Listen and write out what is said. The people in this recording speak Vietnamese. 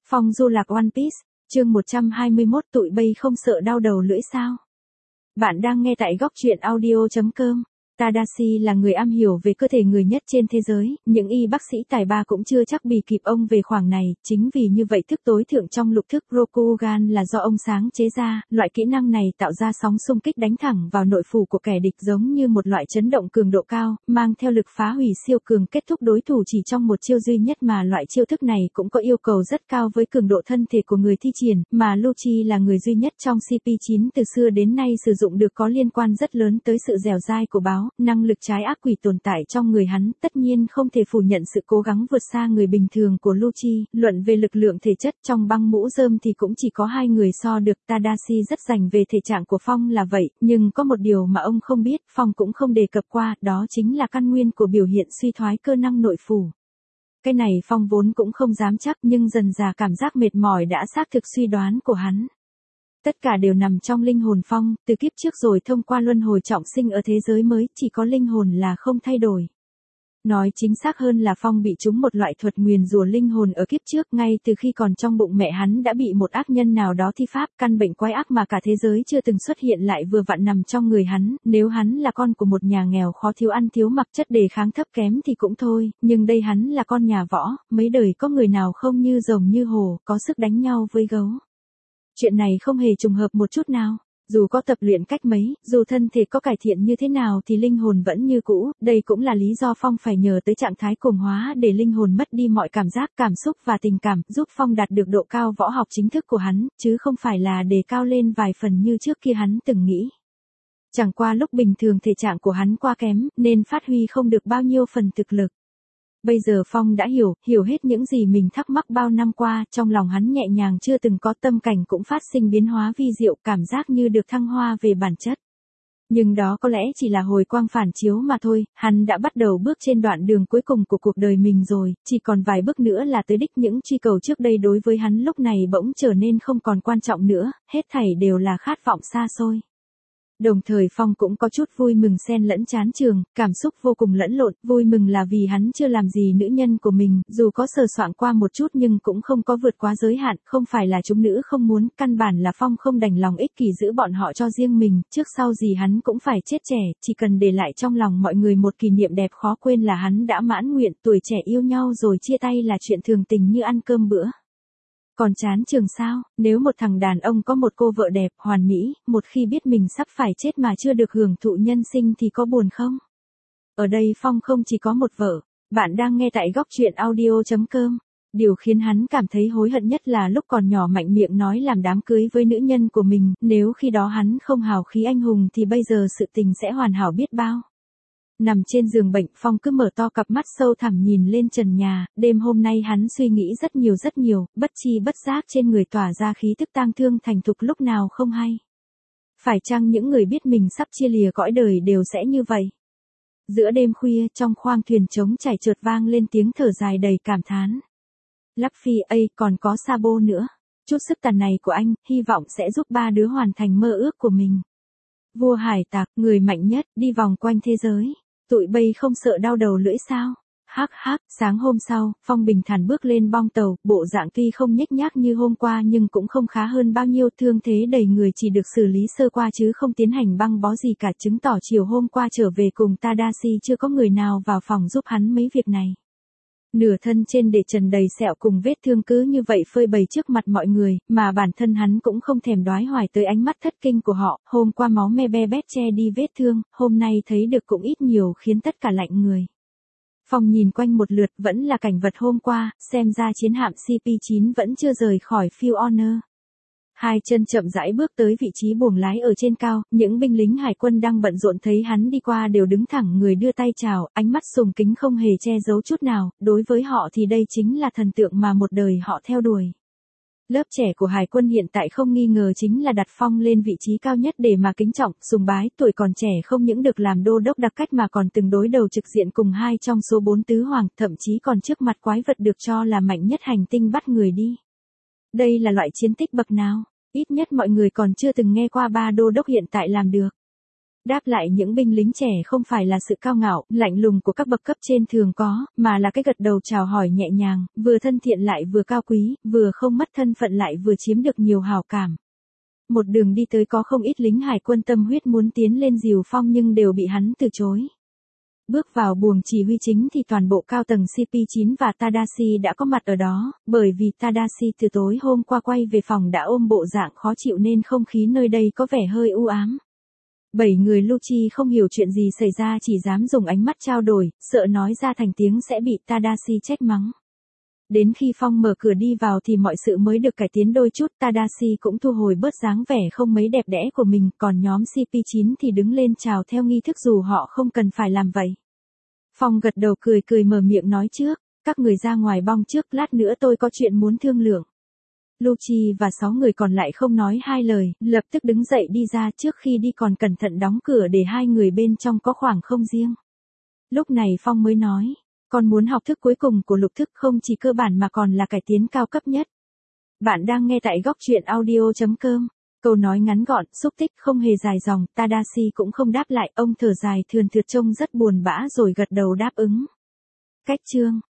Phong du lạc One Piece, chương 121 tụi bay không sợ đau đầu lưỡi sao? Bạn đang nghe tại góc truyện audio.com. Tadashi là người am hiểu về cơ thể người nhất trên thế giới, những y bác sĩ tài ba cũng chưa chắc bì kịp ông về khoảng này, chính vì như vậy thức tối thượng trong lục thức Rokugan là do ông sáng chế ra, loại kỹ năng này tạo ra sóng xung kích đánh thẳng vào nội phủ của kẻ địch giống như một loại chấn động cường độ cao, mang theo lực phá hủy siêu cường kết thúc đối thủ chỉ trong một chiêu duy nhất mà loại chiêu thức này cũng có yêu cầu rất cao với cường độ thân thể của người thi triển, mà Lucci là người duy nhất trong CP9 từ xưa đến nay sử dụng được có liên quan rất lớn tới sự dẻo dai của báo. Năng lực trái ác quỷ tồn tại trong người hắn, tất nhiên không thể phủ nhận sự cố gắng vượt xa người bình thường của Lucci. Luận về lực lượng thể chất trong băng mũ rơm thì cũng chỉ có hai người so được. Tadashi rất rành về thể trạng của Phong là vậy, nhưng có một điều mà ông không biết, Phong cũng không đề cập qua, đó chính là căn nguyên của biểu hiện suy thoái cơ năng nội phủ. Cái này Phong vốn cũng không dám chắc, nhưng dần dà cảm giác mệt mỏi đã xác thực suy đoán của hắn. Tất cả đều nằm trong linh hồn Phong, từ kiếp trước rồi thông qua luân hồi trọng sinh ở thế giới mới, chỉ có linh hồn là không thay đổi. Nói chính xác hơn là Phong bị trúng một loại thuật nguyền rủa linh hồn ở kiếp trước, ngay từ khi còn trong bụng mẹ hắn đã bị một ác nhân nào đó thi pháp, căn bệnh quái ác mà cả thế giới chưa từng xuất hiện lại vừa vặn nằm trong người hắn. Nếu hắn là con của một nhà nghèo khó thiếu ăn thiếu mặc, chất đề kháng thấp kém thì cũng thôi, nhưng đây hắn là con nhà võ, mấy đời có người nào không như rồng như hổ, có sức đánh nhau với gấu. Chuyện này không hề trùng hợp một chút nào. Dù có tập luyện cách mấy, dù thân thể có cải thiện như thế nào thì linh hồn vẫn như cũ, đây cũng là lý do Phong phải nhờ tới trạng thái cuồng hóa để linh hồn mất đi mọi cảm giác, cảm xúc và tình cảm, giúp Phong đạt được độ cao võ học chính thức của hắn, chứ không phải là đề cao lên vài phần như trước kia hắn từng nghĩ. Chẳng qua lúc bình thường thể trạng của hắn quá kém, nên phát huy không được bao nhiêu phần thực lực. Bây giờ Phong đã hiểu hết những gì mình thắc mắc bao năm qua, trong lòng hắn nhẹ nhàng chưa từng có, tâm cảnh cũng phát sinh biến hóa vi diệu, cảm giác như được thăng hoa về bản chất. Nhưng đó có lẽ chỉ là hồi quang phản chiếu mà thôi, hắn đã bắt đầu bước trên đoạn đường cuối cùng của cuộc đời mình rồi, chỉ còn vài bước nữa là tới đích. Những truy cầu trước đây đối với hắn lúc này bỗng trở nên không còn quan trọng nữa, hết thảy đều là khát vọng xa xôi. Đồng thời Phong cũng có chút vui mừng xen lẫn chán chường, cảm xúc vô cùng lẫn lộn. Vui mừng là vì hắn chưa làm gì nữ nhân của mình, dù có sờ soạng qua một chút nhưng cũng không có vượt quá giới hạn, không phải là chúng nữ không muốn, căn bản là Phong không đành lòng ích kỷ giữ bọn họ cho riêng mình, trước sau gì hắn cũng phải chết trẻ, chỉ cần để lại trong lòng mọi người một kỷ niệm đẹp khó quên là hắn đã mãn nguyện. Tuổi trẻ yêu nhau rồi chia tay là chuyện thường tình như ăn cơm bữa. Còn chán chường sao, nếu một thằng đàn ông có một cô vợ đẹp, hoàn mỹ, một khi biết mình sắp phải chết mà chưa được hưởng thụ nhân sinh thì có buồn không? Ở đây Phong không chỉ có một vợ. Bạn đang nghe tại góc truyện audio.com. Điều khiến hắn cảm thấy hối hận nhất là lúc còn nhỏ mạnh miệng nói làm đám cưới với nữ nhân của mình, nếu khi đó hắn không hào khí anh hùng thì bây giờ sự tình sẽ hoàn hảo biết bao. Nằm trên giường bệnh, Phong cứ mở to cặp mắt sâu thẳm nhìn lên trần nhà, đêm hôm nay hắn suy nghĩ rất nhiều, bất chi bất giác trên người tỏa ra khí tức tang thương thành thục lúc nào không hay. Phải chăng những người biết mình sắp chia lìa cõi đời đều sẽ như vậy? Giữa đêm khuya, trong khoang thuyền trống chảy chợt vang lên tiếng thở dài đầy cảm thán. Luffy, còn có Sabo nữa. Chút sức tàn này của anh, hy vọng sẽ giúp ba đứa hoàn thành mơ ước của mình. Vua hải tặc, người mạnh nhất, đi vòng quanh thế giới. Tụi bay không sợ đau đầu lưỡi sao? Hắc, sáng hôm sau, Phong bình thản bước lên bong tàu, bộ dạng tuy không nhếch nhác như hôm qua nhưng cũng không khá hơn bao nhiêu, thương thế đầy người chỉ được xử lý sơ qua chứ không tiến hành băng bó gì cả, chứng tỏ chiều hôm qua trở về cùng Tadashi chưa có người nào vào phòng giúp hắn mấy việc này. Nửa thân trên để trần đầy sẹo cùng vết thương cứ như vậy phơi bày trước mặt mọi người, mà bản thân hắn cũng không thèm đoái hoài tới ánh mắt thất kinh của họ. Hôm qua máu me be bét che đi vết thương, hôm nay thấy được cũng ít nhiều khiến tất cả lạnh người. Phong nhìn quanh một lượt, vẫn là cảnh vật hôm qua, xem ra chiến hạm CP9 vẫn chưa rời khỏi Field Honor. Hai chân chậm rãi bước tới vị trí buồng lái ở trên cao, những binh lính hải quân đang bận rộn thấy hắn đi qua đều đứng thẳng người đưa tay chào, ánh mắt sùng kính không hề che giấu chút nào, đối với họ thì đây chính là thần tượng mà một đời họ theo đuổi. Lớp trẻ của hải quân hiện tại không nghi ngờ chính là đặt Phong lên vị trí cao nhất để mà kính trọng, sùng bái. Tuổi còn trẻ không những được làm đô đốc đặc cách mà còn từng đối đầu trực diện cùng hai trong số 4 tứ hoàng, thậm chí còn trước mặt quái vật được cho là mạnh nhất hành tinh bắt người đi. Đây là loại chiến tích bậc nào? Ít nhất mọi người còn chưa từng nghe qua ba đô đốc hiện tại làm được. Đáp lại những binh lính trẻ không phải là sự cao ngạo, lạnh lùng của các bậc cấp trên thường có, mà là cái gật đầu chào hỏi nhẹ nhàng, vừa thân thiện lại vừa cao quý, vừa không mất thân phận lại vừa chiếm được nhiều hào cảm. Một đường đi tới có không ít lính hải quân tâm huyết muốn tiến lên dìu Phong nhưng đều bị hắn từ chối. Bước vào buồng chỉ huy chính thì toàn bộ cao tầng CP9 và Tadashi đã có mặt ở đó, bởi vì Tadashi từ tối hôm qua quay về phòng đã ôm bộ dạng khó chịu nên không khí nơi đây có vẻ hơi u ám. 7 người Lucci không hiểu chuyện gì xảy ra chỉ dám dùng ánh mắt trao đổi, sợ nói ra thành tiếng sẽ bị Tadashi trách mắng. Đến khi Phong mở cửa đi vào thì mọi sự mới được cải tiến đôi chút, Tadashi cũng thu hồi bớt dáng vẻ không mấy đẹp đẽ của mình, còn nhóm CP9 thì đứng lên chào theo nghi thức dù họ không cần phải làm vậy. Phong gật đầu cười cười mở miệng nói trước, các người ra ngoài bong trước, lát nữa tôi có chuyện muốn thương lượng. Lucci và 6 người còn lại không nói hai lời, lập tức đứng dậy đi ra, trước khi đi còn cẩn thận đóng cửa để hai người bên trong có khoảng không riêng. Lúc này Phong mới nói, con muốn học thức cuối cùng của lục thức không chỉ cơ bản mà còn là cải tiến cao cấp nhất. Bạn đang nghe tại góc truyện audio.com. Câu nói ngắn gọn, xúc tích không hề dài dòng, Tadashi cũng không đáp lại, ông thở dài thườn thượt trông rất buồn bã rồi gật đầu đáp ứng. Cách chương